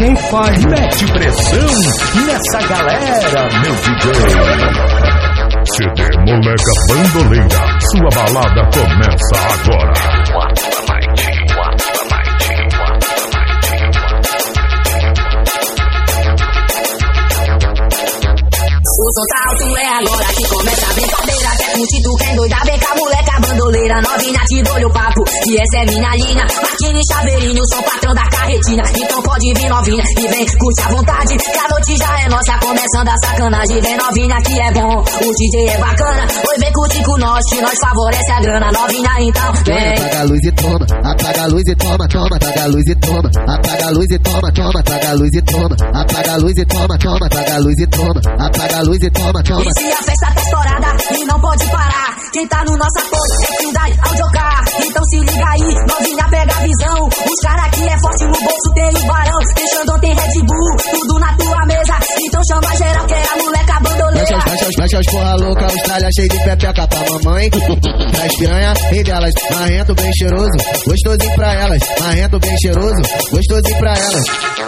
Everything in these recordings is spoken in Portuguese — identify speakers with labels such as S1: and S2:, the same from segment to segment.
S1: nem faz. Mete pressão nessa galera, meu DJ.
S2: CD Moleca Bandoleira, sua balada começa agora.
S3: O som tá alto, é agora que começa a brincadeira. Até curtindo quem doida, vem cá, moleca bandoleira. Novinha, te dou-lhe o papo, e essa é minha linha. Marquinhos e Chaveirinho, sou patrão da carretina. Então pode vir novinha, e vem, curte à vontade. Que a noite já é nossa, começando a sacanagem. Vem novinha que é bom, o DJ é bacana. Oi, vem curtir com nós, que nós favorece a grana. Novinha, então vem.
S4: Apaga a luz e toma, apaga a luz e toma, toma. Apaga a luz e toma, apaga a luz e toma, toma. Apaga a luz e toma, apaga a luz e toma, toma. Apaga a luz e toma, apaga a luz e toma, toma.
S3: E se a festa tá estourada e não pode parar, quem tá no nosso apoio é Hyundai Audiocar. Então se liga aí, novinha, pega a visão. Os cara aqui é forte, no bolso tem o barão. Tem Xandão, tem Red Bull, tudo na tua mesa. Então chama geral que é a moleca bandoleira.
S4: Baixa os porra louca, Austrália cheio de pepeca pra mamãe. Pras piranha, rei delas, marrento bem cheiroso. Gostosinho pra elas, marrento bem cheiroso. Gostosinho pra elas.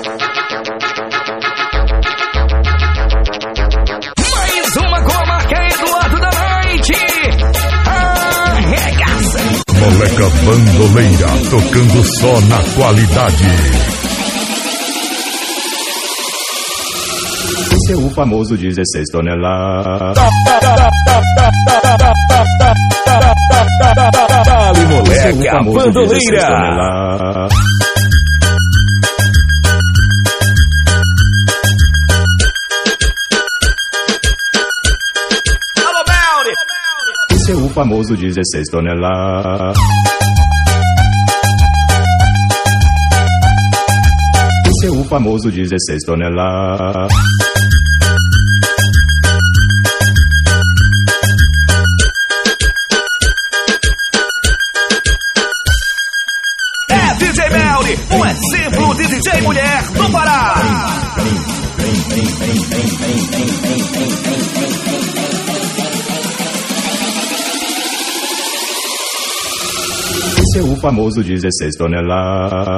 S2: Moleca Bandoleira, tocando só na qualidade.
S5: Esse é o famoso 16 toneladas.
S1: Dale, moleca bandoleira.
S5: Esse é o famoso 16 toneladas. Esse é o famoso 16 toneladas.
S1: É DJ Melly, um exemplo de DJ mulher do Pará.
S5: Esse é o famoso 16 toneladas.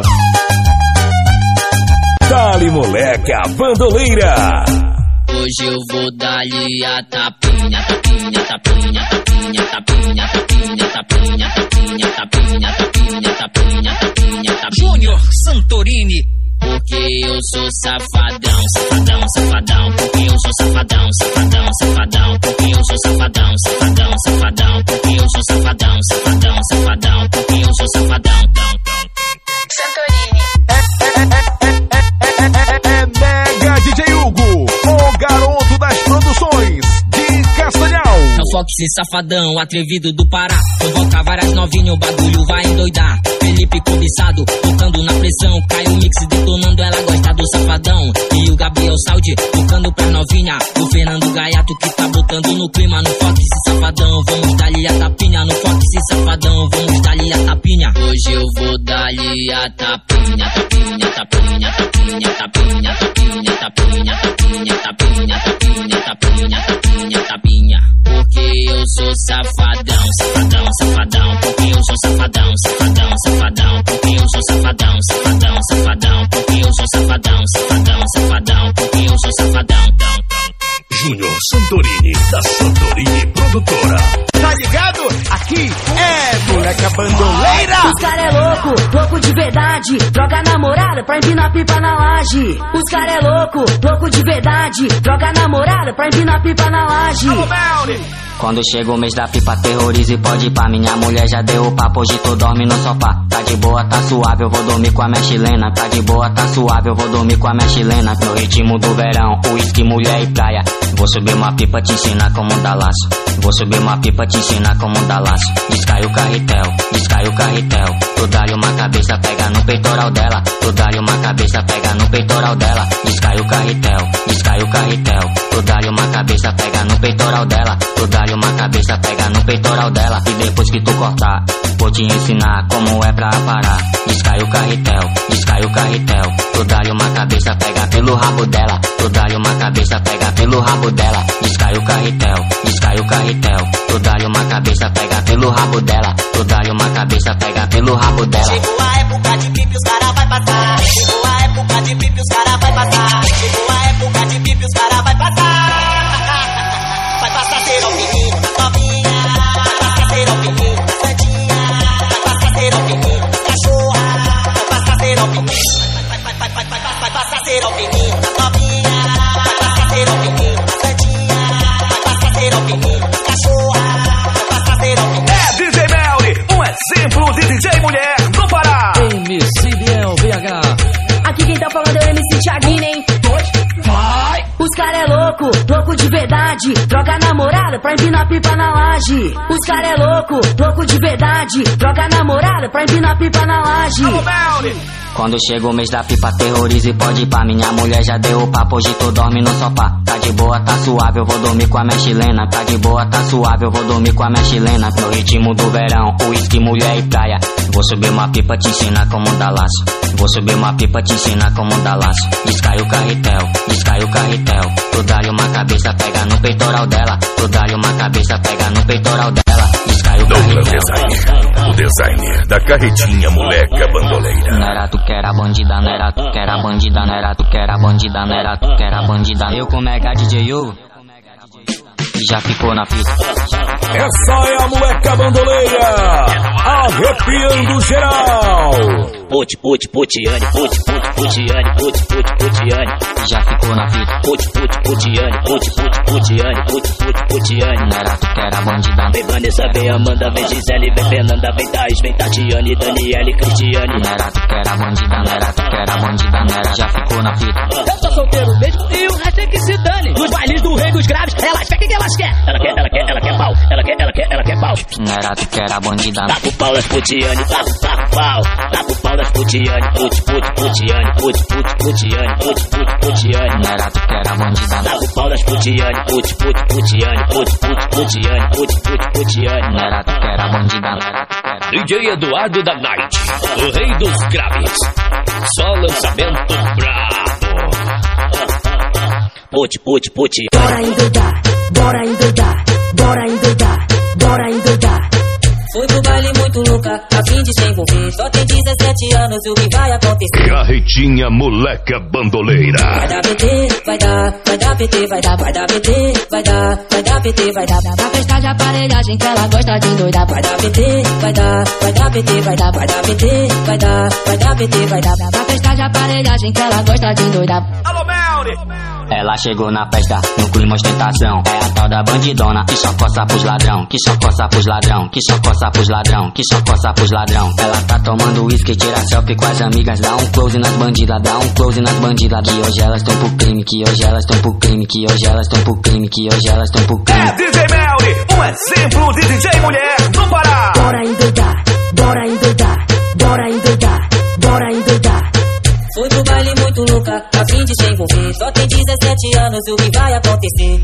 S1: Dale, moleca bandoleira.
S3: Hoje eu vou dar-lhe a tapinha, tapinha, tapinha, tapinha, tapinha, tapinha, tapinha, tapinha, tapinha, tapinha, tapinha, tapinha, tapinha. Júnior Santorini. Porque eu sou safadão, safadão, safadão. Porque eu sou safadão, safadão, safadão. Porque eu sou safadão, safadão, safadão. Porque eu sou safadão, safadão, safadão. Porque eu sou safadão, Santorini.
S1: Mega DJ Hugo, o garoto das produções de Castanhal.
S3: É o Fox safadão, atrevido do Pará. Convoca várias novinhas, o bagulho vai endoidar. Felipe cobiçado, tocando na pressão. Cai o mix detonando, ela gosta do safadão. E o Gabriel Saudi, tocando pra novinha. O Fernando Gaiato que tá botando no clima. No Fox safadão, vamos dar-lhe a tapinha. No Fox safadão, vamos dar-lhe a tapinha. Hoje eu vou dar-lhe a tapinha, tapinha, tapinha, tapinha, tapinha, tapinha, tapinha, tapinha, tapinha, tapinha, tapinha, tapinha, tapinha. Porque eu sou safadão, safadão, safadão. Porque eu sou safadão, safadão, safadão. Porque eu sou safadão, safadão, safadão. Porque eu sou safadão, safadão, safadão. Porque eu sou safadão,
S1: Júnior Santorini, da Santorini Produtora. Tá ligado? Aqui é moleca bandoleira.
S6: Os cara é louco, louco de verdade. Droga namorada pra empinar pipa na laje. Os cara é louco, louco de verdade. Droga namorada pra empinar pipa na laje.
S7: Quando chega o mês da pipa, terroriza e pode ir pra. Minha mulher já deu o papo, hoje tu dorme no sofá. Tá de boa, tá suave, eu vou dormir com a minha chilena. Tá de boa, tá suave, eu vou dormir com a minha chilena. No ritmo do verão, uísque, mulher e praia. Vou subir uma pipa, te ensinar como dar laço. Vou subir uma pipa, te ensinar como dar laço. Descai o carretel, descai o carretel. Tu dá-lhe uma cabeça, pega no peitoral dela. Tu dá-lhe uma cabeça, pega no peitoral dela. Descai o carretel, descai o carretel. Tu dá-lhe uma cabeça, pega no peitoral dela. Tu dá-lhe uma cabeça, pega no peitoral dela. E depois que tu cortar, vou te ensinar como é pra parar. Descai o carretel, descai o carretel. Tu dá-lhe uma cabeça, pega pelo rabo dela. Tu dá-lhe uma cabeça, pega pelo rabo dela. Descai o carretel, descai o carretel. Tu dá-lhe uma cabeça, pega pelo rabo dela. Tu dá-lhe uma cabeça, pega pelo rabo dela.
S3: Chegou a época de pipi, os cara vai passar. Chegou a época de pipi, os cara
S8: ser o fininho da novinha, vai passar a ser o fininho da santinha, vai passar a ser o fininho da cachorra, vai passar a ser o fininho.
S1: É DJ Melly, um exemplo de DJ mulher do Pará.
S9: MC Biel VH.
S6: Aqui quem tá falando é o MC Thiaguinho, hein?
S9: Vai!
S6: Os cara é louco, louco de verdade. Troca namorada pra empinar pipa na laje. Os cara é louco, louco de verdade. Troca namorada pra empinar pipa na laje.
S1: Alô, Melly.
S7: Quando chega o mês da pipa, terroriza e pode ir pá. Minha mulher já deu o papo, hoje tu dorme no sofá. Tá de boa, tá suave, eu vou dormir com a minha chilena. Tá de boa, tá suave, eu vou dormir com a minha chilena. No ritmo do verão, uísque, mulher e praia. Vou subir uma pipa, te ensinar como dar laço. Vou subir uma pipa, te ensinar como dar laço. Descai o carretel, descai o carretel. Tu dá-lhe uma cabeça, pega no peitoral dela. Tu dá-lhe uma cabeça, pega no peitoral dela. Descai o
S2: Douglas
S7: carretel.
S2: Designer, o designer da carretinha moleca bandoleira.
S7: Não era tu que era bandida, não era tu que era bandida, não era tu que era bandida, não era tu que era bandida. Eu como é DJ Hugo, já ficou na fita.
S1: Essa é a moleca bandoleira, arrepiando geral.
S8: Putiane, putiane, putiane.
S7: Já ficou na fita.
S8: Putiane, putiane.
S7: Não era tu que era bandida.
S8: Vem Vanessa, vem Amanda, vem Gisele, vem Fernanda, vem Thaís, vem Tatiane, Daniele, Cristiane.
S7: Não era tu que era bandida, não era tu que era bandida, não era. Já ficou na fita.
S9: Eu tô solteiro mesmo e o resto é que se dane. Nos bailes do rei dos graves, elas querem o que elas querem.
S8: Ela quer pau, ela quer pau.
S7: Não era tu que era bandida.
S8: Tá com pau das putiane, tá com pau. Tá com pau das putiane, putiane.
S7: Não era tu que era bandida.
S8: Tá com pau das putiane, putiane.
S7: Não era tu que era bandida, não era tu que era.
S9: DJ Eduardo da Night, o rei dos graves. Só lançamento brabo.
S8: Puti.
S6: Bora endoidar, bora endoidar, bora endoidar, bora endoidar.
S3: Fui pro baile muito louca, a fim de se envolver. Só tem 17 anos, o que vai acontecer?
S2: Carretinha moleca bandoleira.
S3: Vai dar PT, vai dar PT, vai dar PT, vai dar PT, vai dar. Pra festa de aparelhagem que ela gosta de endoidar. Vai dar PT, vai dar PT, vai dar PT, vai dar PT, vai dar. Pra festa de aparelhagem que ela gosta de endoidar.
S1: Alô, Melly.
S7: Ela chegou na festa, no clima ostentação. É a tal da bandidona, que só coça pros ladrão. Que só coça pros ladrão, que só coça pros ladrão. Que só coça pros ladrão. Ela tá tomando uísque, tira selfie com as amigas. Dá um close nas bandidas, dá um close nas bandidas. Que hoje elas tão pro crime, que hoje elas tão pro crime. Que hoje elas tão pro crime, que hoje elas tão pro crime.
S1: É DJ Melly, um exemplo de DJ mulher do Pará.
S6: Bora endoidar, bora endoidar, bora endoidar, bora endoidar.
S3: Fui pro baile muito louca, a fim de se envolver. Só tem 17 anos, o que vai acontecer?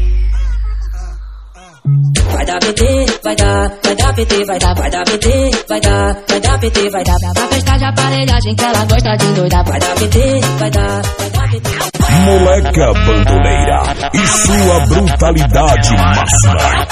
S3: Vai dar PT, vai dar PT, vai dar PT, vai dar PT, vai dar. Pra festa de aparelhagem que ela gosta de endoidar. Vai dar PT, vai dar PT.
S1: Moleca bandoleira e sua brutalidade máxima.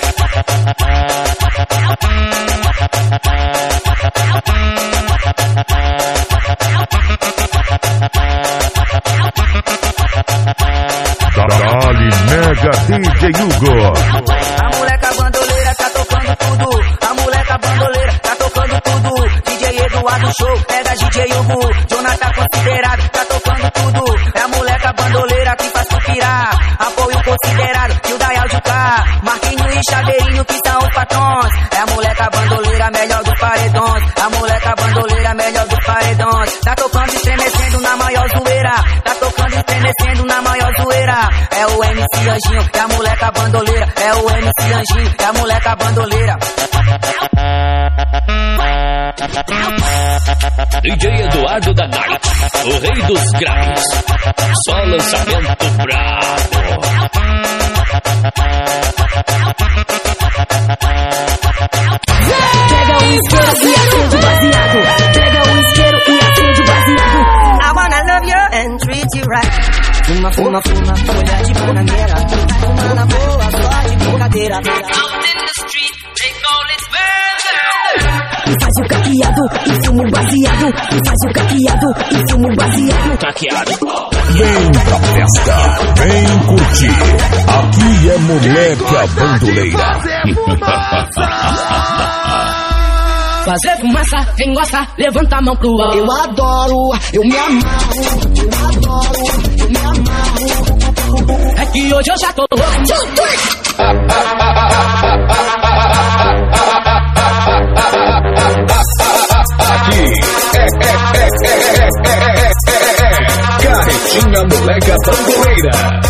S2: Dali Mega DJ Hugo.
S8: A moleca bandoleira tá tocando tudo. A moleca bandoleira tá tocando tudo. DJ Eduardo Show, pega DJ Hugo. Jonathan considerado, tá tocando tudo. É a moleca bandoleira que faz tu pirar. Apoio considerado, e o Dayal de K. Marquinho e Chaveirinho que são os patrões. É a moleca bandoleira melhor do paredões. A moleca bandoleira melhor do paredões. Tá tocando estremecendo na maior zoeira. Tá tocando estremecendo na maior zoeira. É o MC Anjinho, é a moleca bandoleira. É o MC Anjinho, é a moleca bandoleira.
S9: DJ Eduardo da Night, o rei dos graves. Só lançamento brabo.
S6: Pega o isqueiro e acende o baseado. Pega o isqueiro e acende o baseado.
S8: I wanna love you and treat you right. Fuma, folha de bananeira. Fuma na boa, só de brincadeira.
S3: Out in the street, they call it murder.
S6: E faz o caqueado e fumo baseado. E faz o caqueado e fumo baseado.
S9: Caqueado.
S1: Vem pra festa, vem curtir. Aqui é moleca bandoleira.
S9: Fazer fumaça, quem gosta, levanta a mão pro alto.
S4: Eu adoro, eu me amarro, eu adoro.
S6: hoje eu já tô louco.
S1: Aqui Carretinha Moleca Bandoleira.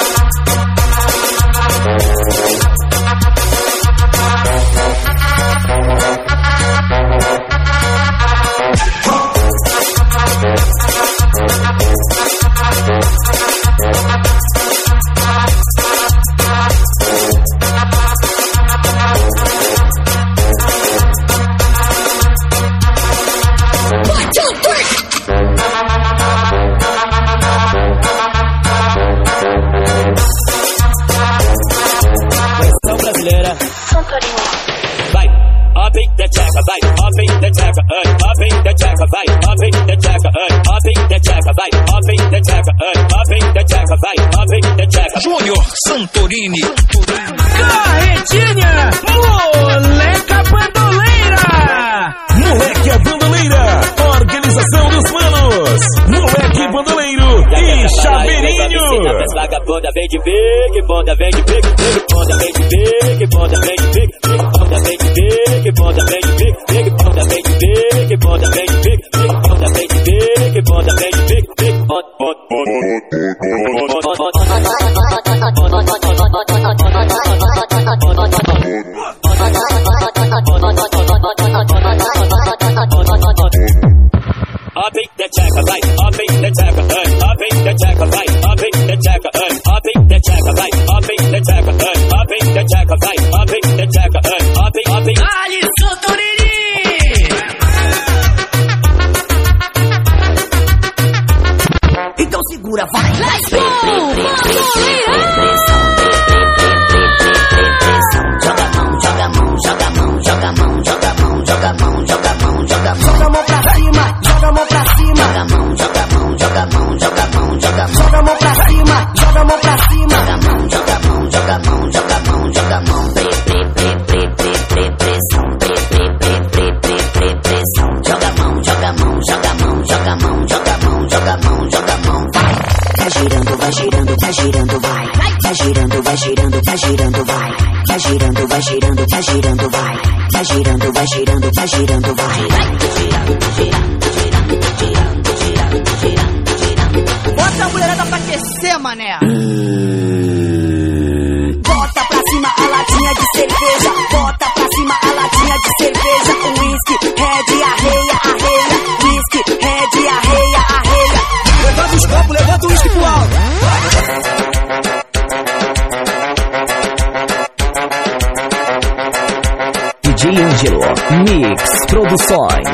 S9: Vai, up in the checker, vai, up in the checker, up in the checker, vai, up in the checker, up in the checker, vai, up in the checker, up in the checker, vai, up in the checker.
S1: Júnior Santorini.
S10: Carretinha Moleca Bandoleira.
S1: Moleque Bandoleira. Organização dos manos. Moleque Bandoleiro e Chaveirinho.
S9: Vagabunda vem de big, bonda vem de big, bonda vem de big, bonda vem de big, bonda vem de big, bonda vem de big, bonda vem de big, bonda vem de big, bonda vem de big, bonda vem de big, up in the checker, vai, up in the checker, up in the checker, vai, up in the checker, up in the checker, vai, up in the checker, up in the checker, vai, up in the checker, up in.
S6: Ali Santorini. Então segura, vai. Let's go! Joga a mão, joga a mão, joga a mão, joga a mão, joga a mão, joga a mão, joga a mão, joga a mão. Joga a mão pra cima, joga a mão pra cima. Joga a mão, joga a mão, joga a mão, joga a mão, joga a mão. Joga a mão pra cima, joga a mão pra cima. Joga a mão, joga a mão, joga a mão, joga a mão, joga a mão. Pressão. Joga a mão, joga a mão, joga a mão, joga a mão, joga a mão, joga a mão, joga a mão. Vai. Vai girando, vai girando, vai girando, vai. Vai girando, vai girando, vai girando, vai. Vai girando, vai girando, vai girando, vai. Vai girando, vai girando, vai girando, vai.
S11: Bota a mulherada pra aquecer, mané. Bota pra cima a latinha de cerveja. Bota pra cima a latinha de cerveja. Whisky, red, arreia, arreia. Whisky, red, arreia, arreia. Levanta os copos, levanta o whisky pro alto.
S10: DJ Angelo Mix Produções.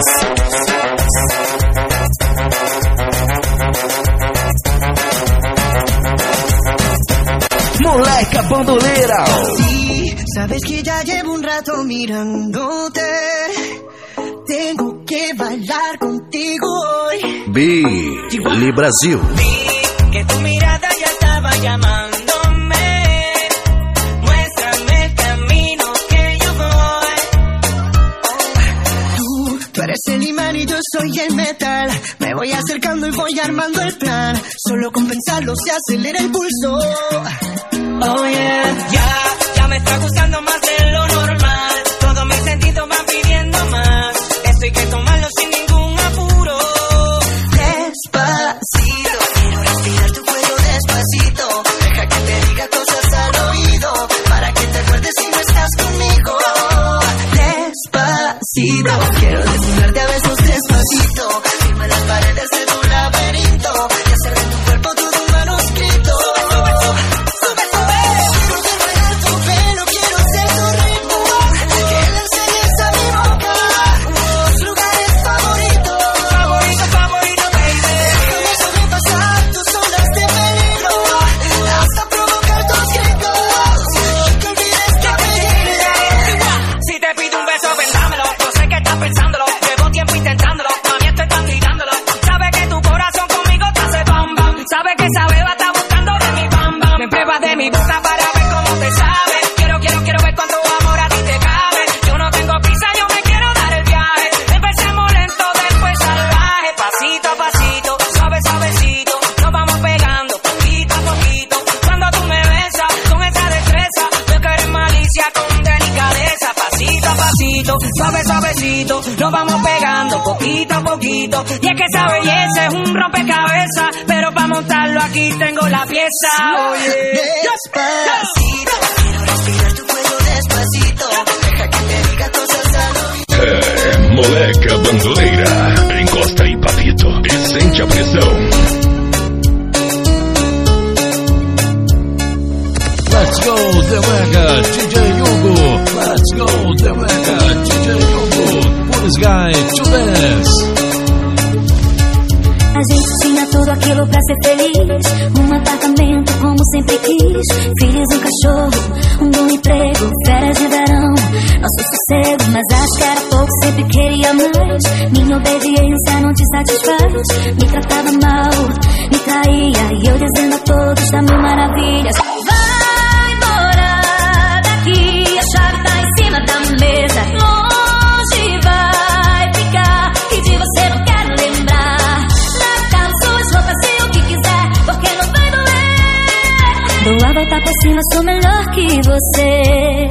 S10: Moleca Bandoleira.
S11: Sí, sabes que ya llevo un rato mirándote. Tengo que bailar contigo hoy.
S10: Billy Brasil.
S11: Vi que tu mirada ya estaba llamándome. Muéstrame el camino que yo voy. Tú eres el imán y yo soy el metal. Me voy acercando y voy armando el plan. Solo con pensarlo se acelera el pulso. Oh yeah, ya me está gustando más de lo normal. Todos mis sentidos van pidiendo más. Esto hay que tomarlo sin ningún apuro. Despacito, quiero respirar tu cuello despacito. Deja que te diga cosas al oído, para que te acuerdes si no estás conmigo. Despacito, quiero desnudarte a besos despacito. Firme las paredes de tu laberinto y hacer de tu cuerpo todo un manuscrito. Sube, sube, sube. Quiero ser tu pelo, quiero ser tu ritmo. poquito, nos vamos pegando poquito a poquito. Y es que esa belleza es un rompecabezas, pero para montarlo aquí tengo la pieza. Oye, despacito, quiero respirar tu cuello despacito. Deja que te diga cosas al oído.
S2: Moleca bandoleira, encosta aí, papito, e sente a pressão.
S12: Let's go, The Mega, DJ Hugo. Let's go, The Mega, DJ Hugo. Put this guy to dance.
S13: A gente tinha tudo aquilo pra ser feliz. Um apartamento como sempre quis. Filhos, um cachorro, um bom emprego, férias de verão, nosso sossego. Mas acho que era pouco, sempre queria mais. Minha obediência não te satisfaz. Me tratava mal, me traía, e eu dizendo a todos da mil maravilhas. Vai embora daqui, a chave tá em cima da mesa. Longe vai ficar, que de você não quero lembrar. Dou a volta por cima, sou melhor que você.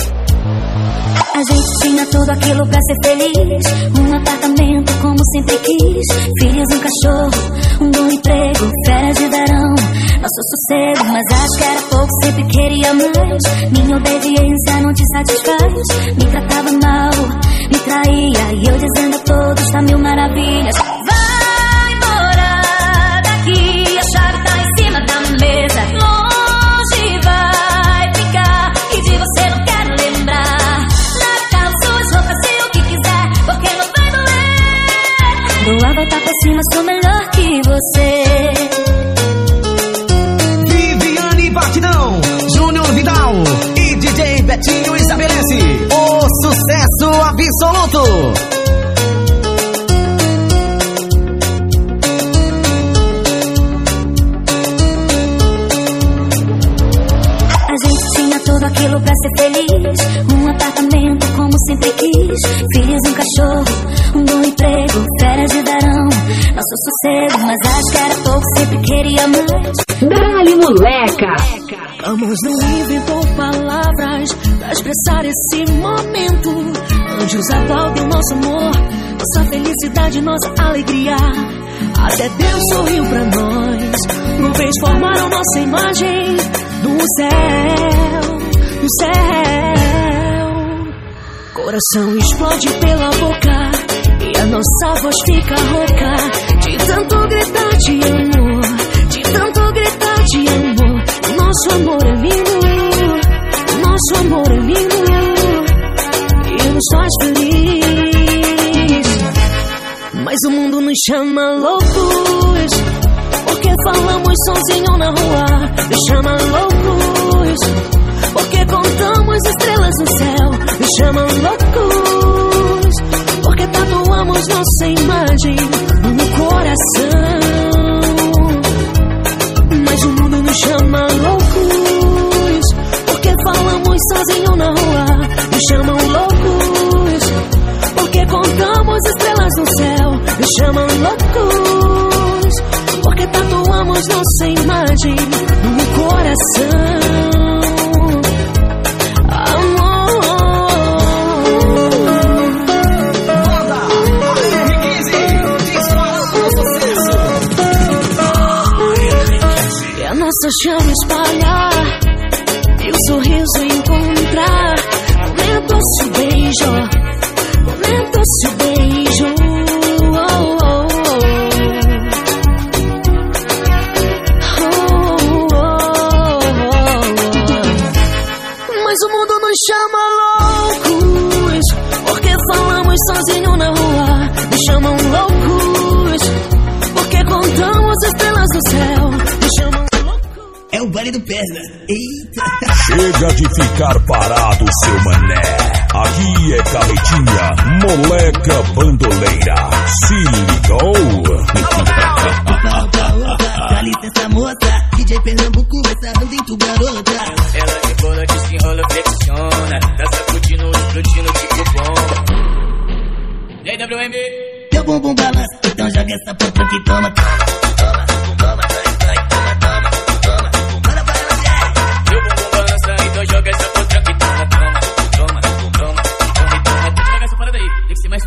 S13: A gente tinha tudo aquilo pra ser feliz. Um apartamento como sempre quis. Filhos, um cachorro, um bom emprego, férias de verão, nosso sossego. Mas acho que era pouco, sempre queria mais. Minha obediência não te satisfaz. Me tratava mal, me traía, e eu dizendo a todos da mil maravilhas. Vai embora daqui, a chave tá em cima da mesa. Você não quero lembrar. Lava suas roupas e o que quiser, porque não vai doer. Dou a volta por cima, sou melhor que você.
S14: Viviane Batidão, Júnior Vidal e DJ Betinho estabelece o sucesso absoluto.
S13: Tudo aquilo pra ser feliz. Um apartamento como sempre quis. Filhos, um cachorro, um bom emprego, férias de verão, nosso sossego. Mas acho que era pouco, sempre queria mais.
S15: Dá-lhe, moleca.
S11: Amor não inventou palavras pra expressar esse momento. Anjos aplaudem o nosso amor, nossa felicidade, nossa alegria. Até Deus sorriu pra nós. Nuvens formaram nossa imagem do céu. No céu, coração explode pela boca e a nossa voz fica rouca de tanto gritar de amor, de tanto gritar de amor. O nosso amor é lindo, o nosso amor é lindo e nos faz feliz. Mas o mundo nos chama loucos porque falamos sozinho na rua. Nos chama loucos porque contamos estrelas no céu. Nos chamam loucos porque tatuamos nossa imagem no coração. Mas o mundo nos chama loucos porque falamos sozinho na rua. Nos chamam loucos porque contamos estrelas no céu. Nos chamam loucos porque tatuamos nossa imagem no coração. Nossa chama espalhar e o sorriso encontrar. Momento-se o beijo, momento-se o beijo. Oh, oh, oh. Oh, oh, oh. Mas o mundo nos chama loucos porque falamos sozinho na rua. Nos chamam loucos porque contamos estrelas no céu. Nos chamam.
S14: É o baile do Pesna. Eita!
S2: Chega de ficar parado, seu mané. Aqui é carretinha, moleca bandoleira. Se ligou?
S14: Dá licença, moça. DJ Pernambuco vai sabendo em tu garota.
S8: Ela rebola, desenrola, flexiona. Tá sacudindo, explodindo tipo bomba. E aí, WM?
S14: Teu bumbum balança, então joga essa porra que toma.
S8: Joga essa outra que toma. Joga essa parada aí, tem que ser mais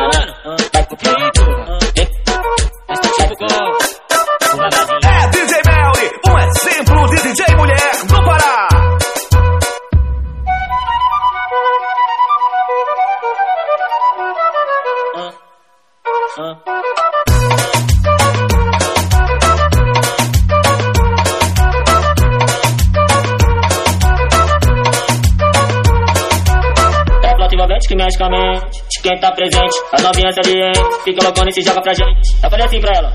S9: vai pro peito. Esse tipo gol.
S1: É DJ Melly, um exemplo de DJ mulher do Pará.
S9: É plot envolvente que mexe com a mente de quem tá presente. As novinhas salientes fica loucona e se joga pra gente. Eu falei assim pra ela.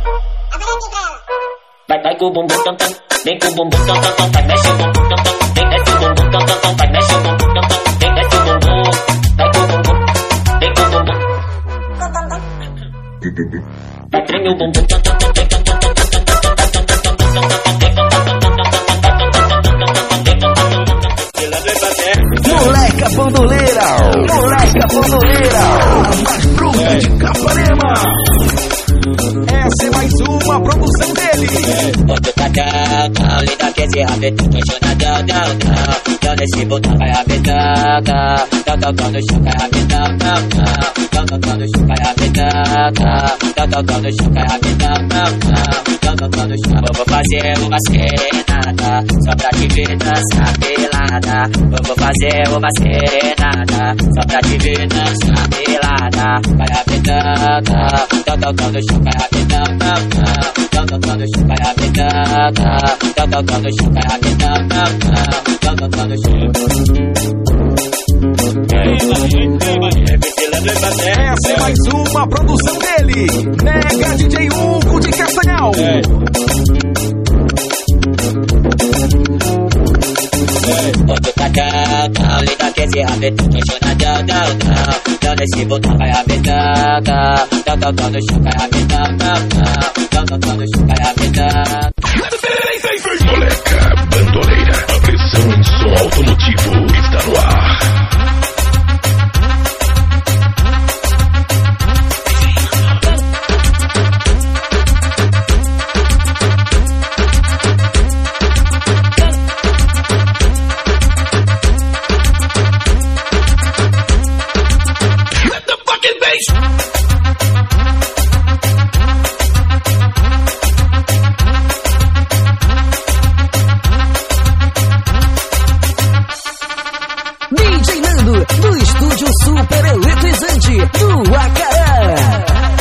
S9: Vai com o bumbum tam tam, vem com o bumbum tam tam tam, vai mexe o bumbum tam tam, vem desce o bumbum tam tam tam, vai mexe o bumbum tam tam, vem desce o bumbum, vai com o bumbum, vem com o bumbum, vai treme o bumbum tam tam tam tam tam tam tam tam tam.
S10: bandoleira, moleca bandoleira, a mais bruta de Capanema.
S1: Essa é mais uma produção dele.
S3: Outro tacão, linda que esse rabetão, tô chonadão, então nesse botão vai rabetão, quando choca rabetão, quando choca rabetão, quando choca rabetão, quando choca. Vou fazer uma serenata, só pra te ver dançar pelada. Vou fazer uma serenata, só pra te ver dançar pelada. Vai rabetão, quando choca rabetão, quando choca rabetão, quando choca rabetão, quando choca.
S1: Essa é mais uma produção dele. Nega DJ Hugo de Castanhal.
S3: Outro tacão, linda que esse rabetão, tô chonadão, então nesse botão vai rabetão, quando choca rabetão, quando choca rabetão.
S2: Moleca bandoleira, a pressão em som automotivo está no ar.
S10: DJ Nando, do estúdio super eletrizante do Acará.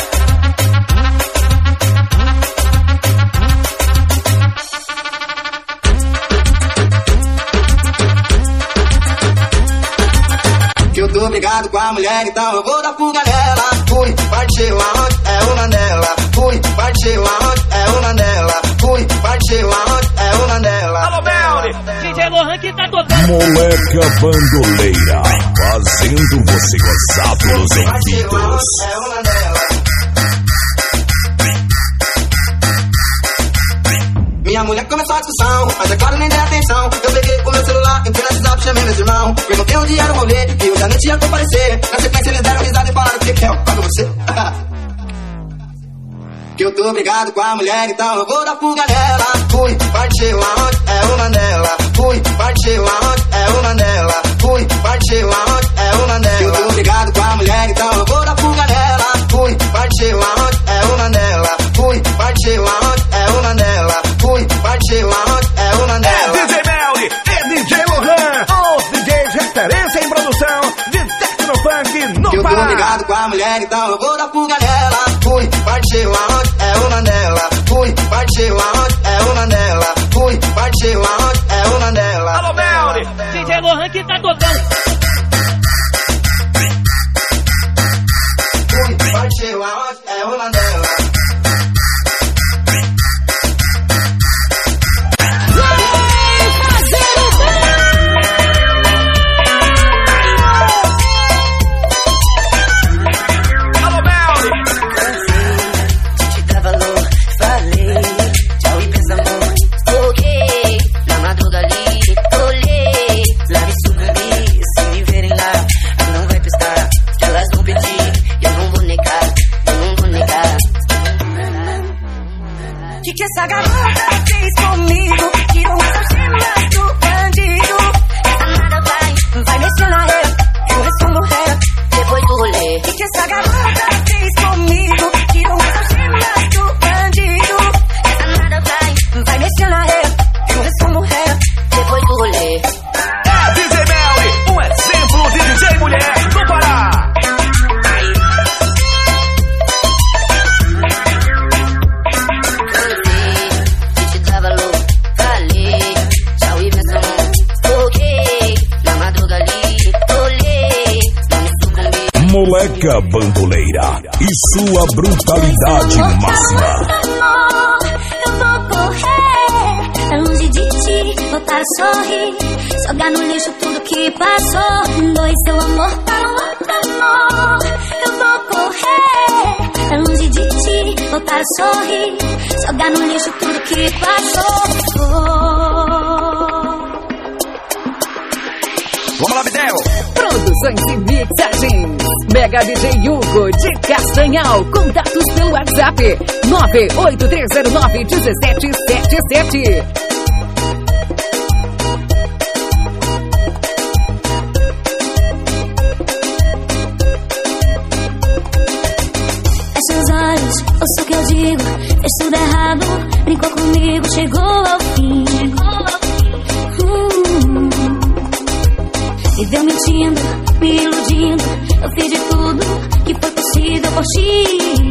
S16: Que eu tô brigado com a mulher, então eu vou dar fuga nela. Fui, partiu aonde? É uma dela. Fui, partiu aonde? É uma dela. Fui, partiu aonde? É uma dela.
S1: Alô, Belly!
S17: DJ Lohan que tá tocando.
S1: Moleca bandoleira, fazendo você gozar pelos ouvidos.
S16: É uma dela. Minha mulher começou a discussão, mas é claro, nem dei atenção. Eu peguei o meu celular, entrei no WhatsApp, chamei meus irmãos. Perguntei onde era o rolê, e eu já nem tinha comparecer. Na sequência eles deram risada e falaram que é pago você. Que eu tô brigado com a mulher, então eu vou dar fuga nela. Fui, partiu aonde? É uma dela. Fui, partiu aonde? É uma dela. Fui, partiu aonde? É uma dela. Que eu tô brigado com a mulher, então eu vou dar fuga nela. Fui, partiu aonde? É uma dela. Fui, partiu aonde? É uma dela. Fui, partiu aonde? É uma dela.
S1: É DJ Melly, é DJ Lohan, os DJs referência em produção de Tecnofunk no
S16: que eu tô
S1: Pará.
S16: brigado com a mulher, então eu vou dar fuga nela. Fui, partiu aonde? É uma dela. Fui, partiu aonde? É uma dela. Fui, partiu aonde? É uma dela.
S1: Alô, Belly!
S17: DJ Lohan que tá tocando.
S16: Fui, partiu aonde? É uma dela.
S11: Que essa garota fez comigo? Tirou as algemas do bandido. Essa nada vai mexer na reta. Eu respondo reta depois do rolê. Que essa garota fez comigo? Tirou as algemas do bandido. Essa nada vai mexer na reta. Eu respondo reta depois do rolê.
S1: É DJ Melly, um exemplo de DJ mulher do Pará. Moleca bandoleira e sua brutalidade máxima.
S13: Eu vou correr pra longe de ti, voltar a sorrir, jogar no lixo tudo que passou. Doe seu amor para um outro amor. Eu vou correr pra longe de ti, voltar a sorrir, jogar no lixo tudo que passou.
S1: Vamos lá, Bidel.
S15: Produções e mixagens. Mega DJ Hugo de Castanhal. Contatos pelo WhatsApp 983091777.
S13: Seus olhos, ouça o que eu digo. Fez tudo errado, brincou comigo, chegou ao fim. Me deu mentindo, me iludindo. Eu fiz de tudo que foi possível por ti.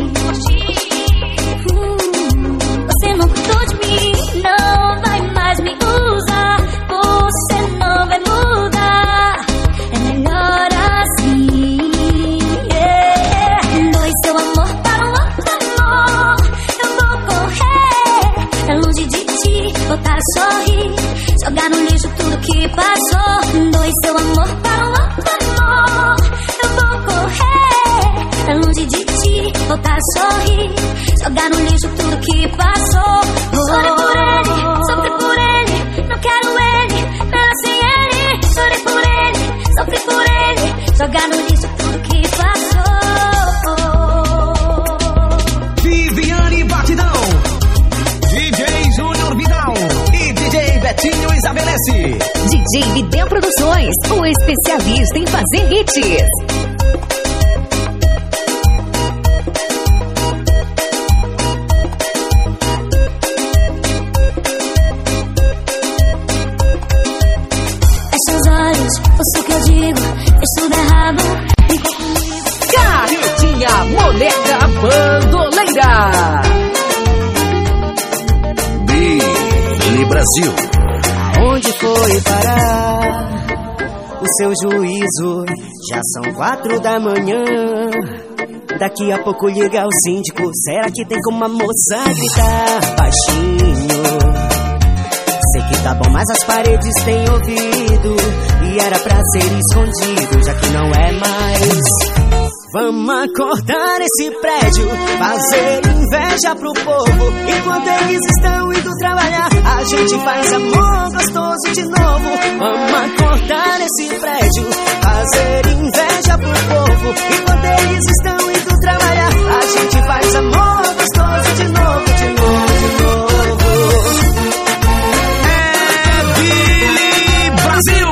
S13: Você não cuidou de mim, não vai mais me usar. Você não vai mudar, é melhor assim. Doe seu amor para um outro amor. Eu vou correr pra longe de ti, voltar a sorrir, jogar no lixo tudo que passou. Doe seu amor para um outro amor. Eu vou correr pra longe de ti, voltar a sorrir, jogar no lixo tudo que passou. Chorei por ele, sofri por ele, não quero ele, melhor sem ele. Chorei por ele, sofri por ele, jogar no lixo tudo que passou.
S1: Viviane Batidão, DJ Júnior Vidal e DJ Betinho estabelece.
S15: DJ Bidel Produções, o especialista em fazer hits.
S13: Seus olhos, ouça o que eu digo. Fez tudo errado, brincou comigo.
S15: Carretinha Moleca Bandoleira.
S12: Billy Brasil.
S4: Aonde foi parar o seu juízo? Já são 4 da manhã. Daqui a pouco liga o síndico. Será que tem como a moça gritar baixinho? Sei que tá bom, mas as paredes têm ouvido. E era pra ser escondido, já que não é mais. Vamos acordar esse prédio, fazer inveja pro povo. Enquanto eles estão indo trabalhar, a gente faz amor gostoso de novo. Vamos acordar esse prédio, fazer inveja pro povo. Enquanto eles estão indo trabalhar, a gente faz amor gostoso de novo, de novo, de novo.
S1: Brasil!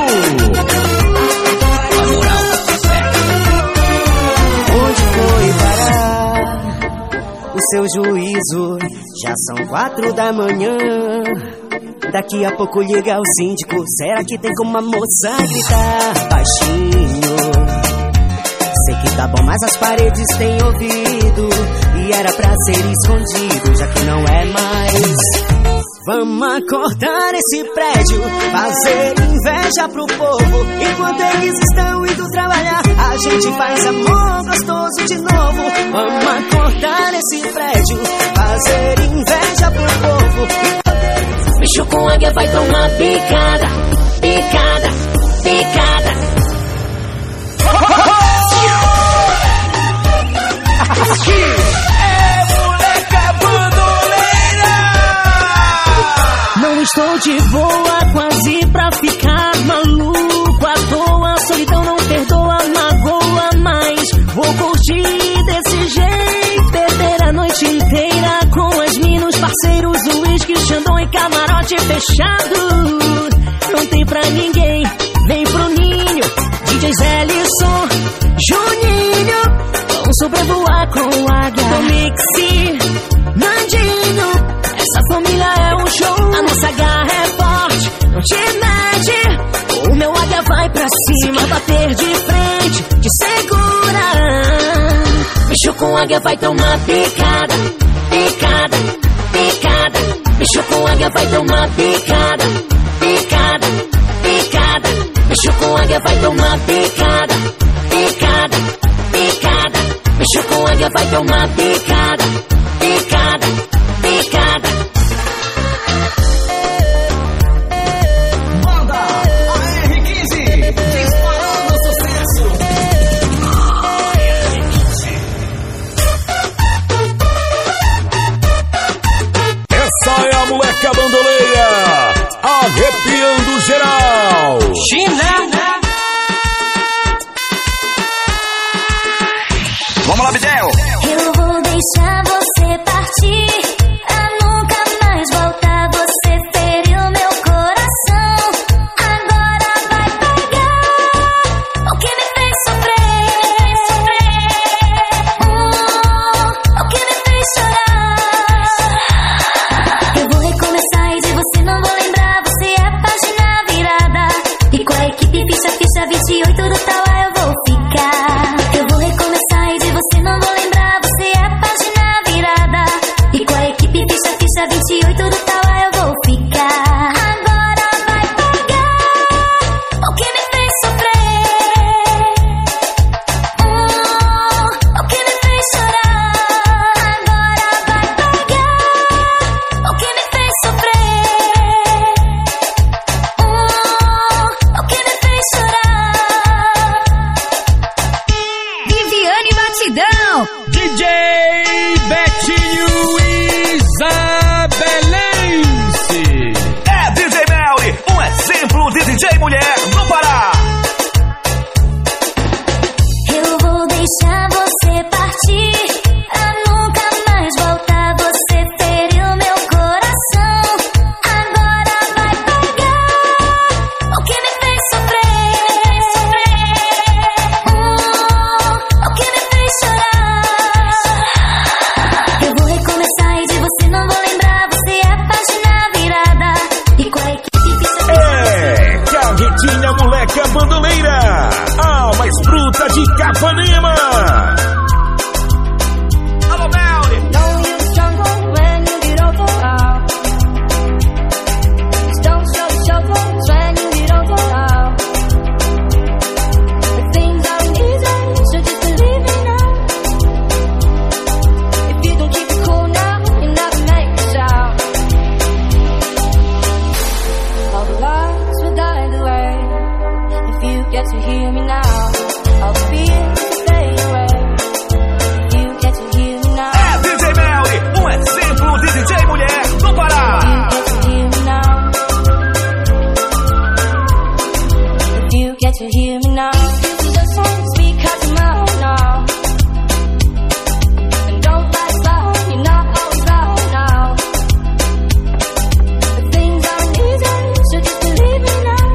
S4: Onde foi parar o seu juízo? Já são 4 da manhã. Daqui a pouco liga o síndico. Será que tem como a moça gritar baixinho? Sei que tá bom, mas as paredes têm ouvido. E era pra ser escondido, já que não é mais. Vamos acordar esse prédio, fazer inveja pro povo. Enquanto eles estão indo trabalhar, a gente faz amor gostoso de novo. Vamos acordar esse prédio, fazer inveja pro povo.
S13: Bicho com águia vai tomar picada, picada, picada.
S11: Não estou de boa, quase pra ficar maluco à toa. Solidão não perdoa, magoa, mas vou curtir desse jeito. Beber a noite inteira com as minas, parceiros, uísque, xandão e camarote fechado. Não tem pra ninguém, vem pro ninho. DJ Zélisson, Juninho, vamos sobrevoar com águia. Domixi, Nandinho, essa família é um show. A nossa garra é forte, não te mede. O meu águia vai pra cima, se bater de frente, te segura. Bicho com águia vai tomar picada, picada, picada. Bicho com águia vai tomar picada, picada, picada. Bicho com águia vai tomar picada, picada, picada. Bicho com águia vai tomar picada, picada, picada.
S1: Banda AR15, disparando sucesso. Essa é a moleca bandoleira, arrepiando geral.
S11: China,
S13: equipe ficha 28 do tal eu vou ficar. Eu vou recomeçar e de você não vou lembrar. Você é a página virada. E com a equipe ficha 28 do tal eu vou ficar. Agora vai pagar o que me fez sofrer. O que me fez chorar. Agora vai pagar o que me fez sofrer. O que me fez chorar. Viviane Batidão,
S1: DJ Betinho Isabelense. É DJ Melly, um exemplo de DJ mulher no Pará.
S13: eu vou deixar você partir pra nunca mais voltar. Você feriu meu coração. Agora vai pagar o que me fez sofrer. O que me fez chorar. Eu vou recomeçar e de você não vou lembrar. Você é a página virada. E com a equipe
S1: É Carretinha Moleca Bandoleira, a mais bruta de Capanema. Alô, Melly.
S13: Know you struggle when you get over. Just don't show troubles when you get over. If things aren't easy, so just believe me now. If you don't keep it cool now, you'll never make a sound. All the lights will die the way. If you get to hear me now, I'll be here to stay away. If you get to hear me now.
S1: É DJ Melly, um exemplo de DJ mulher no Pará.
S13: If you get to hear me now, this is a song speak out your mouth now. And don't back down, you're not always right now. The things aren't easy, so just believe me now.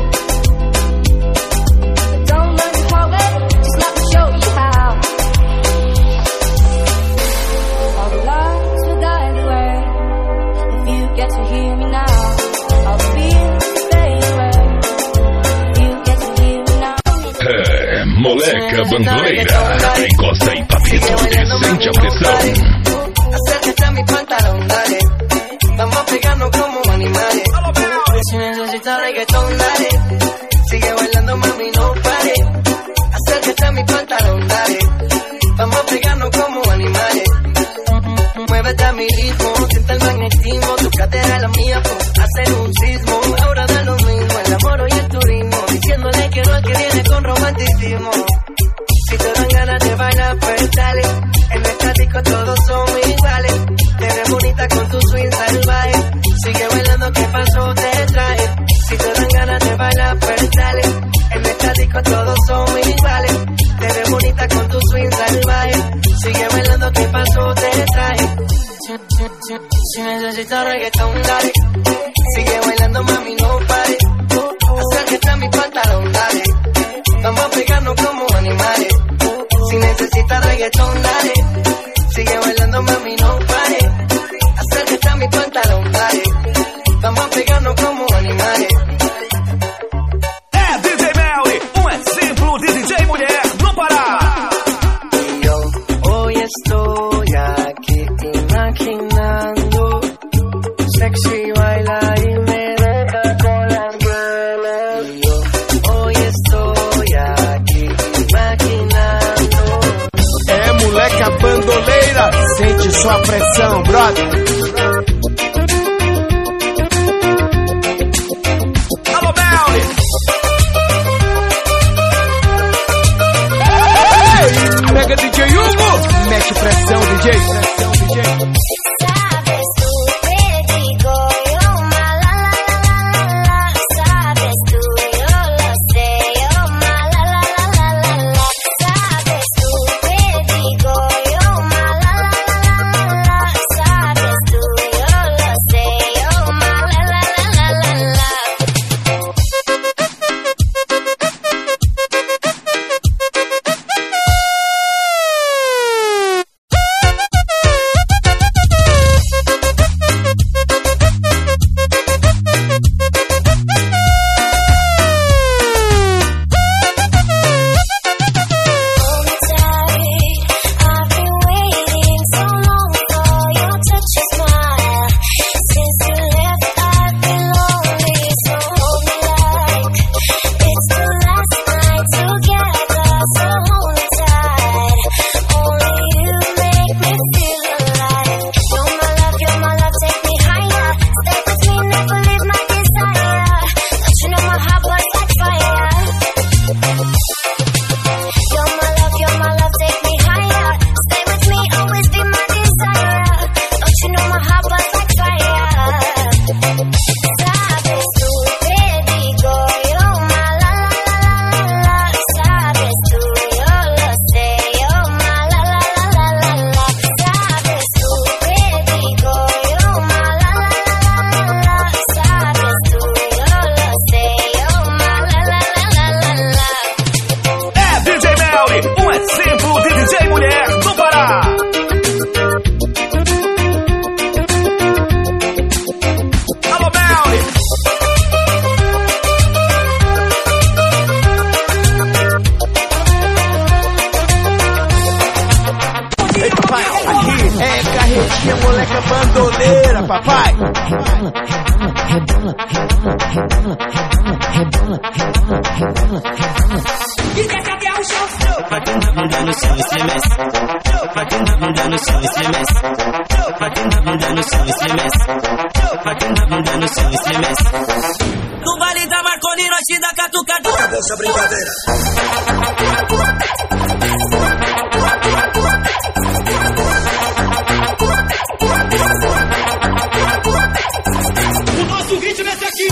S13: But don't learn the hard way, just let me show you how. All the lights will guide the way. If you get to hear me now, I'll be here to stay away. If you get to hear me now.
S2: É, moleca bandoleira. Encosta aí, papito, e sente a pressão.
S16: Acércate a mi pantalón, dale. Vamos a pegarnos como animales. Si necesitas reggaetón, dale. Sigue bailando, mami, no pare. Acércate a mi pantalón, dale. Vamos a pegarnos como animales. Muévete a mi ritmo, siente el magnetismo. Tu cadera es la mía, pues hacer un sismo. Ahora da lo mismo, el amor y el turismo. Diciéndole que no es que viene con romanticismo. Si te dan ganas de bailar, pues dale. En esta disco todos somos iguales. Te ves bonita con tu swing salvaje. Sigue bailando, ¿qué pasó? Te traje. Si te dan ganas de bailar, pues dale. En esta disco todos somos iguales. Te ves bonita con tu swing salvaje. Sigue bailando, ¿qué pasó? Te traje. Si necesitas reggaetón, dale. Sigue bailando, mami, no pare. Acércate a mi pantalón, dale. Vamos a pegarnos como animales. Si necesitas reggaetón, dale. Sigue bailando, mami, no pare. Acércate a mi pantalón, dale. Vamos a pegarnos como animales.
S1: É DJ Melly, um exemplo de DJ mulher no Pará.
S16: Y yo hoy estoy aquí imaginando sexy baila y me deja con las ganas. Y yo hoy estoy aquí imaginando.
S1: É moleca bandoleira, sente sua pressão, brother. Alô, Melly. Hey, pega DJ Hugo, mete pressão, DJ.
S13: Sabes tú, te digo yo, la la la la la. Sabes tú, yo lo sé, yo la la la la. Sabes tú, te digo yo, la la la la. Sabes tú,
S6: E desce até o chão. Bate na bunda no chão, estremece. Bate na bunda no chão, estremece. Bate na bunda no chão, estremece. Bate na bunda no chão, estremece. No baile da Marconi nós te dá catucadura. Acabou essa brincadeira.
S17: O nosso ritmo é esse aqui.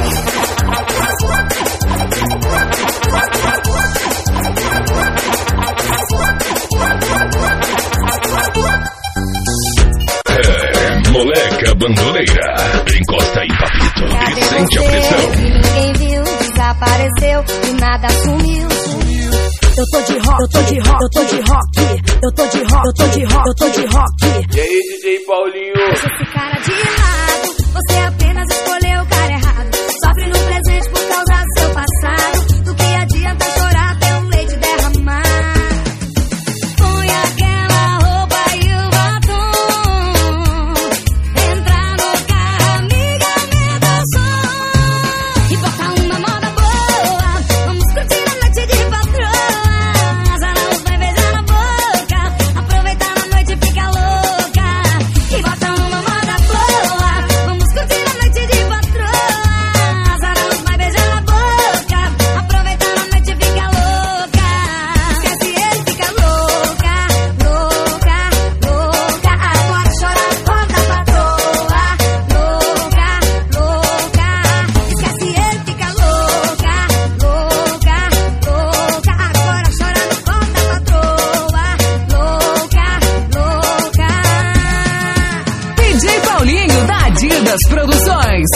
S2: Moleca bandoleira, encosta aí, papito, e sente a pressão.
S13: Ninguém viu, desapareceu, do nada sumiu. Eu tô de rock, eu tô de rock, eu tô de rock, eu tô de rock, eu tô de rock, eu tô de rock.
S18: E aí, DJ Paulinho?
S13: Deixa esse cara de lado, você apenas escolheu o cara errado. Sofre no presente por causa do seu passado. Do que adianta chorar até o leite derramar? Põe aquela roupa e o batom, entra no carro, amiga, aumenta o som e bota uma moda boa. Vamos curtir a noite de patroa. As alas vai beijar na boca, aproveitar a noite e fica louca e bota uma moda boa. Vamos curtir a noite de patroa. As alas vai beijar na boca, aproveitar a noite e fica louca. Esquece ele, fica louca, louca, louca. Agora chora na porta da patroa. Louca, louca. Esquece ele, fica louca, louca, louca. Agora chora na porta da patroa. Louca, louca.
S15: DJ Paulinho da Adidas Produções.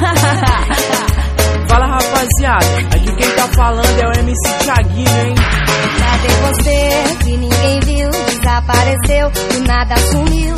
S19: Fala, rapaziada, aqui quem tá falando é o MC Thiaguinho, hein?
S13: Cadê você que ninguém viu? Desapareceu, do nada sumiu.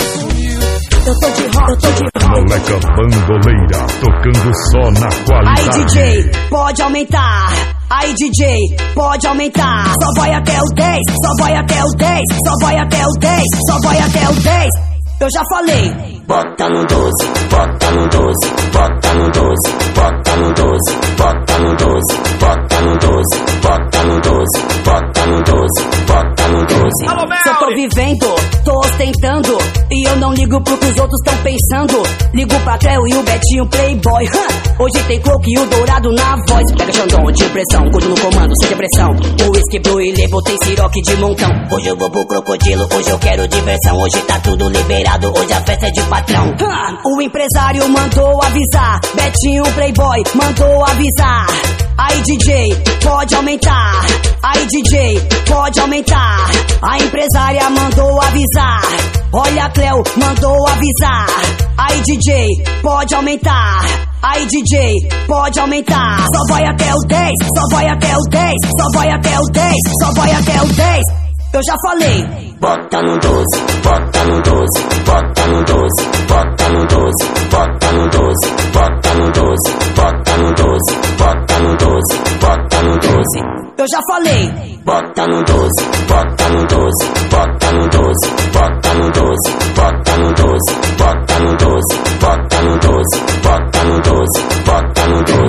S13: Eu tô de rock, eu tô de rock.
S2: Moleca bandoleira, tocando só na
S4: Aí
S2: qualidade.
S4: DJ, pode aumentar. Aí DJ, pode aumentar. Só vai até o 10, só vai até o 10, só vai até o 10, só vai até o 10. Eu já falei.
S6: Bota no 12, bota no 12, bota no 12, bota no 12, bota no 12, bota no 12, bota no 12, bota no 12, bota no 12.
S4: Só tô vivendo, tô ostentando, e eu não ligo pro que os outros tão pensando. Ligo pra Cleo e o Betinho Playboy. Hoje tem Coke e o Dourado na voz. Pega Xandão de pressão, curto no comando, sem depressão. O whisky blue e label tem siroque de montão. Hoje eu vou pro crocodilo, hoje eu quero diversão. Hoje tá tudo liberado, hoje a festa é de patrão. O empresário mandou avisar, Betinho Playboy mandou avisar. Aí DJ, pode aumentar. Aí DJ, pode aumentar. A empresária mandou avisar. Olha a Cleo, mandou avisar. Aí DJ, pode aumentar. Aí DJ, pode aumentar. Só vai até o 10, só vai até o 10, só vai até o 10, só vai até o 10. Eu já falei.
S6: Bota no 12, bota no 12, bota no 12, bota no 12, bota no 12, bota no 12, bota no 12, bota no 12, bota no 12.
S4: Eu já falei.
S6: Bota no 12, bota no 12, bota no 12, bota no 12, bota no 12, bota no 12, bota no 12, bota no 12, bota no 12.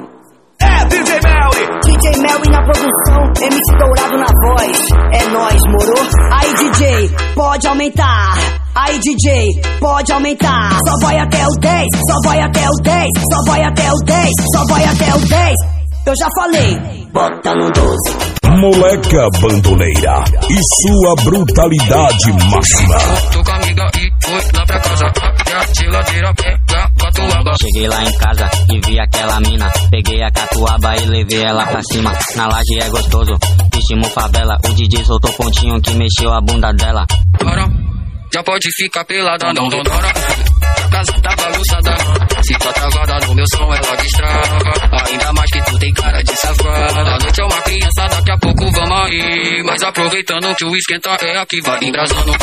S1: É DJ Melly!
S4: DJ Melly na produção, MC Dourado na voz. É nóis, moro? Aí DJ, pode aumentar. Aí DJ, pode aumentar. Só vai até o 10, só vai até o 10, só vai até o 10, só vai até o 10. Eu já falei.
S6: Bota no 12.
S2: Moleca bandoleira e sua brutalidade máxima.
S7: Tô com a amiga e fui lá pra casa. A geladeira pega catuaba. Cheguei lá em casa e vi aquela mina. Peguei a catuaba e levei ela pra cima. Na laje é gostoso, vestimos favela. O DJ soltou pontinho que mexeu a bunda dela. Bora, já pode ficar pelada, não dona. A casa tá bagunçada. Se tá travada no meu som, ela destraga. Ainda mais que tu tem cara de safada. A noite é uma criança, daqui a pouco vamos aí. Mas aproveitando que o esquenta é aqui. Vai embrasando,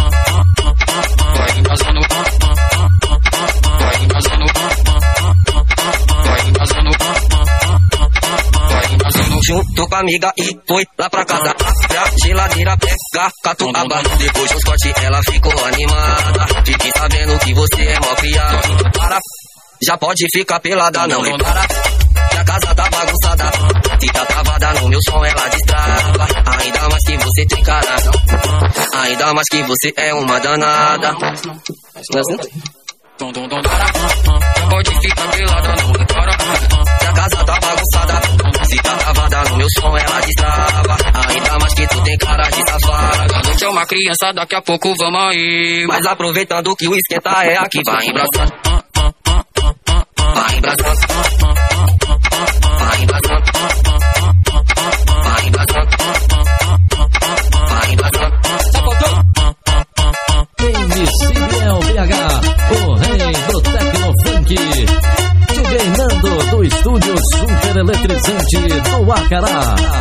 S7: vai embrasando, vai embrasando, vai embrasando, vai embrasando.
S6: Junto com a amiga e foi lá pra casa. A geladeira pega catuaba. Depois dos cortes ela ficou animada. Fiquei sabendo que você é mó piada. Para,
S18: já pode ficar pelada, não repara que a casa tá bagunçada. Se tá travada no meu som, ela destrava. Ainda mais que você tem cara, ainda mais que você é uma danada. Pode ficar pelada, não repara que a casa tá bagunçada. Se tá travada no meu som, ela destrava. Ainda mais que tu tem cara de safada. A noite é uma criança, daqui a pouco vamos aí. Mas aproveitando que o esquenta é aqui, vai embraçando. Vai embraçando. Vai embraçando. Vai embraçando. Vai embraçando. Só faltou.
S12: MC Biel BH, o rei do Tecnofunk. DJ Nando do estúdio super eletrizante do Acará.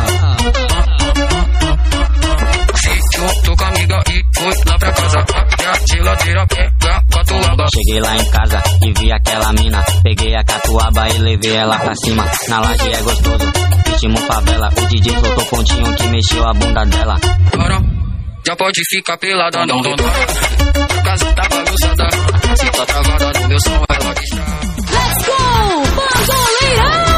S18: Tô com a amiga e fui lá pra casa. E a geladeira pega catuaba.
S7: Cheguei lá em casa e vi aquela mina. Peguei a catuaba e levei ela pra cima. Na laje é gostoso, ritmo favela. O DJ soltou pontinho que mexeu a bunda dela.
S18: Para, já pode ficar pelada, não. A casa tá bagunçada. Se tá travada no meu som, ela distrai.
S15: Let's go, Bandoleira!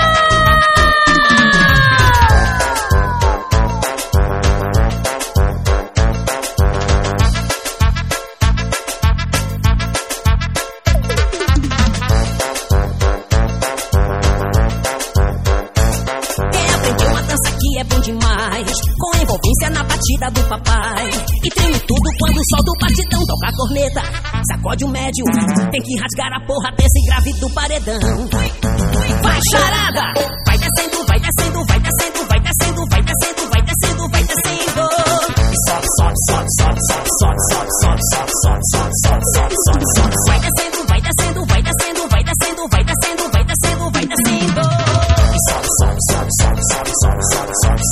S11: É bom demais, com envolvência na batida do papai. E treme tudo quando o sol do batidão toca a corneta. Sacode o médio, tem que rasgar a porra desse grave do paredão. Vai charada, vai descendo, vai descendo, vai descendo, vai descendo, vai descendo, vai descendo, vai descendo. E sobe, sobe, sobe, sobe, sobe, sobe, sobe, sobe, sobe, sobe, sobe, sobe, sobe, sobe. Vai descendo, vai descendo, vai descendo, vai descendo, vai descendo, vai descendo, vai descendo. E sobe, sobe, sobe, sobe, sobe, sobe, sobe.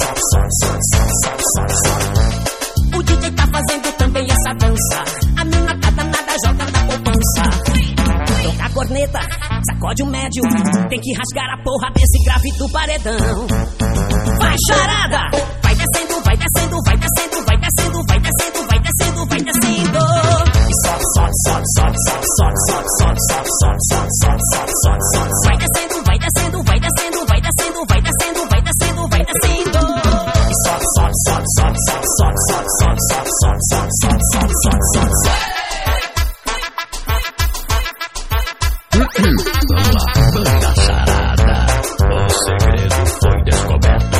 S11: O DJ tá fazendo também essa dança. A mina tá danada, joga na poupança. Toca a corneta, sacode o médio. Tem que rasgar a porra desse grave do paredão. Vai charada, vai descendo, vai descendo, vai descendo, vai descendo, vai descendo, vai descendo, vai descendo. E sobe, sobe, sobe, sobe, sobe, sobe, sobe, sobe, sobe, sobe, sobe, sobe, sobe, sobe. Vai descendo, vai descendo, vai descendo, vai descendo, vai descendo, vai descendo, vai descendo. Sobe, sobe, sobe, sobe, sobe, sobe, sobe, sobe, sobe, sobe, sobe, sobe, sobe, sobe, sobe.
S12: Vamos lá, banda charada. O segredo foi descoberto.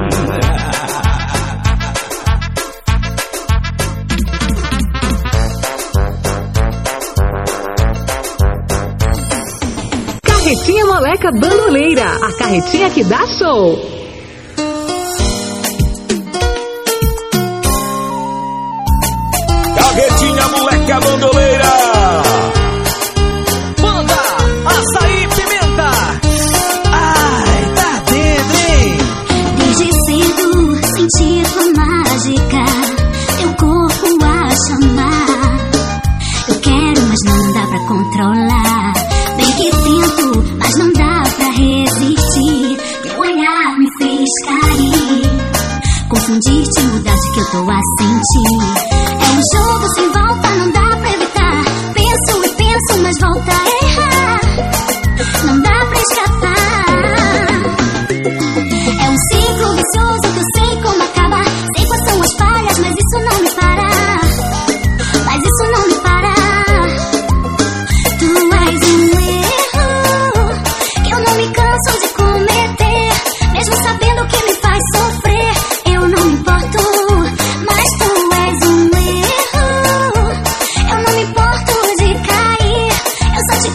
S15: Carretinha Moleca Bandoleira, a carretinha que dá show.
S1: Carretinha Moleca Bandoleira. Banda Açaí Pimenta. Ai, tá dentro, hein?
S13: Desde cedo senti tua mágica, teu corpo a chamar. Eu quero, mas não dá pra controlar. Bem que tento, mas não dá pra resistir. Teu olhar me fez cair. Confundir-te, mudar-te que eu tô a sentir. É um jogo sem volta, não dá pra evitar. Penso e penso, mas volta a errar. Não dá pra escapar. É um ciclo vicioso que eu sei como acaba. Sei quais são as falhas, mas isso não me para. Mas isso não me para. Tu és um erro que eu não me canso de cometer. Mesmo sabendo que me faz sofrer, eu não me importo. Mas tu és um erro. Eu não me importo de cair. Eu só te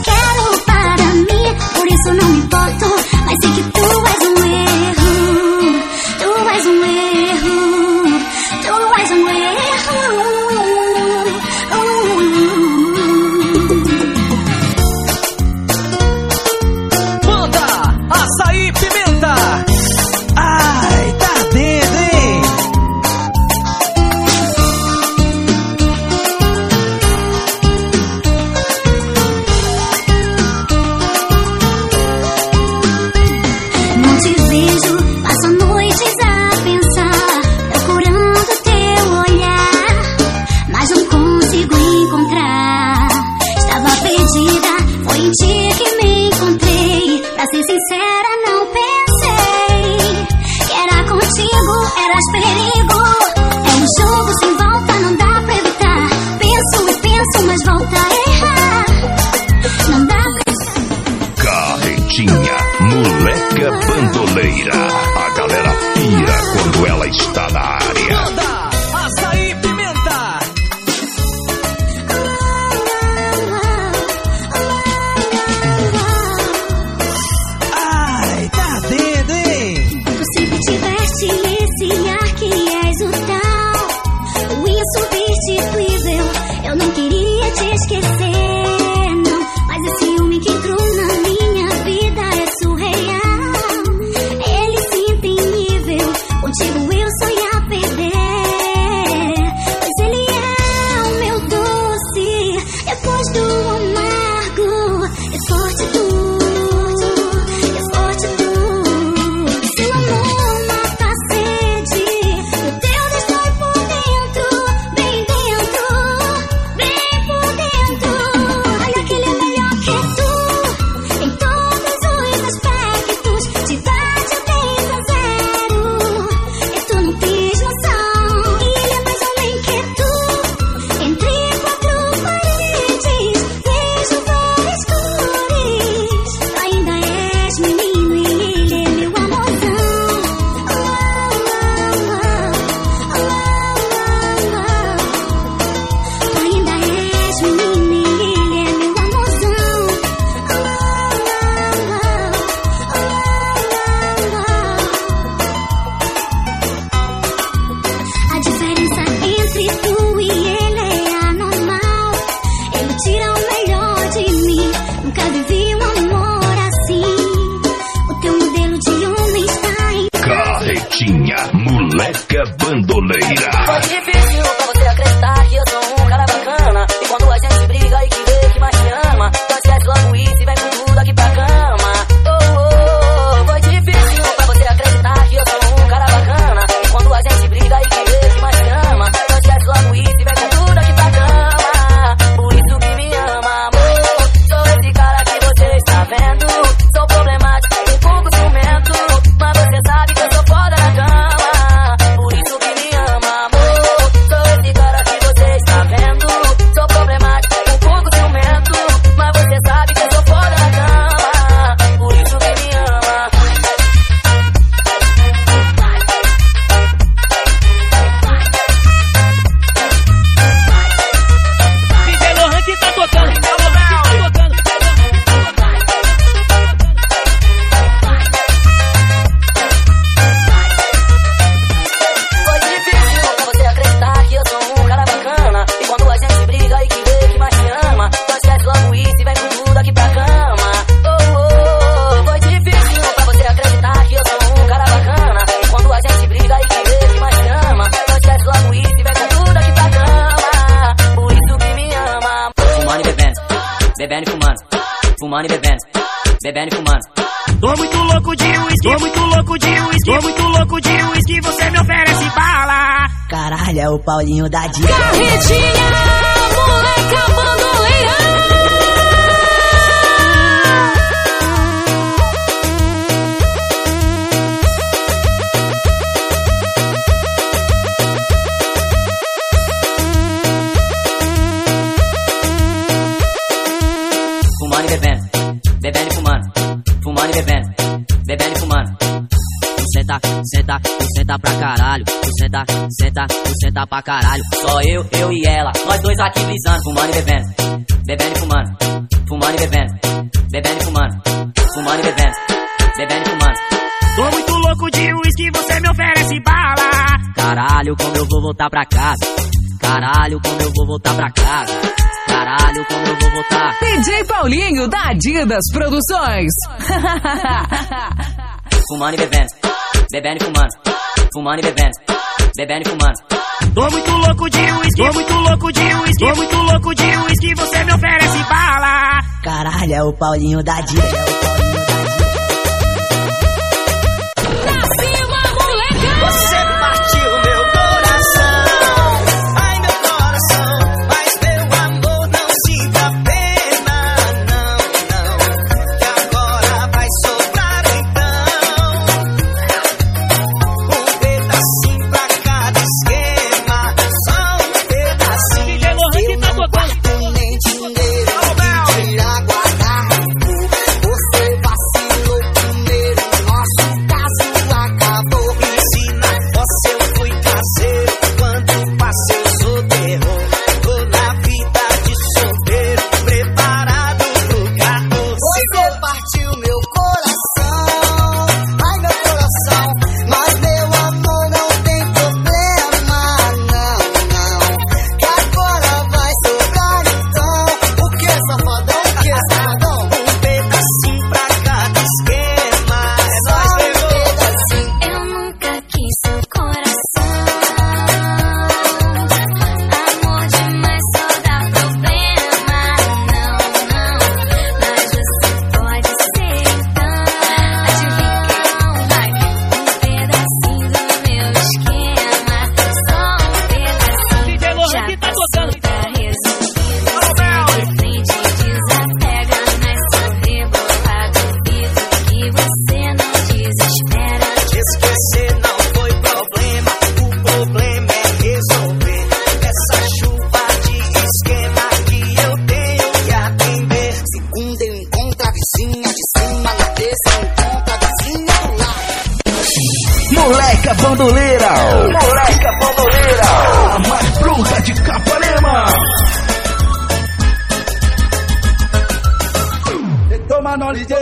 S13: esperas perigo. É um jogo sem volta, não dá pra evitar. Penso e penso, mas volta a errar. Não dá pra...
S2: Carretinha, moleca bandoleira. A galera pira quando ela está na área.
S1: Manda açaí pimenta. Ai, tá ardendo, hein?
S13: Tu sempre tiveste esse ar que és o tal, o insubstituível. Eu não queria te esquecer, não. Mas esse ciúme que entrou na minha vida é surreal. Ele sempre nível, contigo eu só ia perder. Mas ele é o meu doce, depois do amargo. É forte tu.
S2: Moleca bandoleira.
S18: Foi difícil pra você acreditar que eu sou um cara bacana. E quando a gente briga e que vê que mais te ama, então esquece logo isso e vem com tudo aqui pra cama. Foi difícil pra você acreditar que eu sou um cara bacana. E quando a gente briga e que vê que mais te ama, então esquece logo isso e vem com tudo aqui pra cama. Por isso que me ama, amor. Sou esse cara que você está vendo. Sou problemático, um pouco ciumento, mas você sabe que eu sou foda na cama. Bebendo e fumando, fumando e bebendo, bebendo e fumando.
S17: Tô muito louco de uísque, tô muito louco de uísque, tô muito louco de uísque, você me oferece bala.
S6: Caralho, é o Paulinho da Dica.
S15: Carretinha, moleca bandoleira.
S7: Fumando e bebendo, bebendo e fumando, fumando e bebendo, bebendo e fumando. Tu senta pra caralho. Tu senta pra caralho. Só eu e ela, nós dois aqui brisando. Fumando e bebendo, bebendo e fumando, fumando e bebendo, bebendo e fumando, fumando e bebendo, bebendo e fumando.
S17: Tô muito louco de uísque, você me oferece bala.
S7: Caralho, como eu vou voltar pra casa. Caralho, como eu vou voltar pra casa. Caralho, como eu vou voltar.
S15: DJ Paulinho da Adidas Produções.
S7: Fumando e bebendo, bebendo e fumando, fumando e bebendo, bebendo e fumando.
S17: Tô muito louco de uísque, tô muito louco de uísque, tô muito louco de uísque, você me oferece bala.
S6: Caralho, é o Paulinho da Dica, é o Paulinho da Dica.
S15: Pra cima, moleque!
S11: Você partiu meu coração, ai meu coração, mas meu amor não sinta pena, não, que agora vai sobrar então um pedacinho
S1: bandoleira. Moleca bandoleira. A mais bruta de Capanema.
S10: Toma no DJ.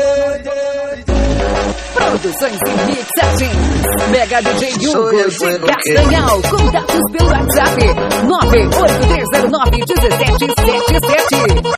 S15: Produções e mixagens. Mega DJ Hugo de Castanhal. Contatos pelo WhatsApp 983091777.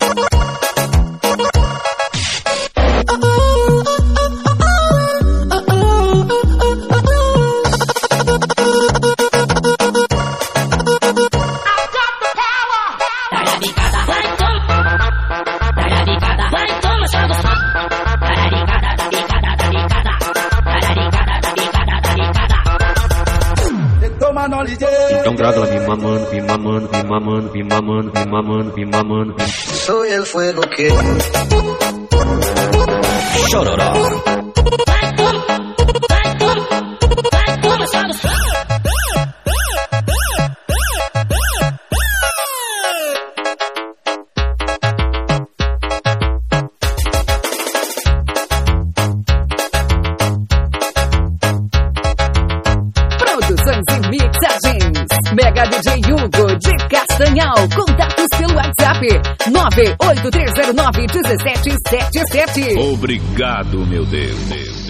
S12: Então grava ela me mamando, me mamando, me mamando, me mamando, me mamando, me mamando.
S16: Soy el fuego que
S12: Chororó.
S15: Produções e mixagens. Mega DJ Hugo de Castanhal. Contatos pelo WhatsApp 983091777.
S2: Obrigado, meu Deus.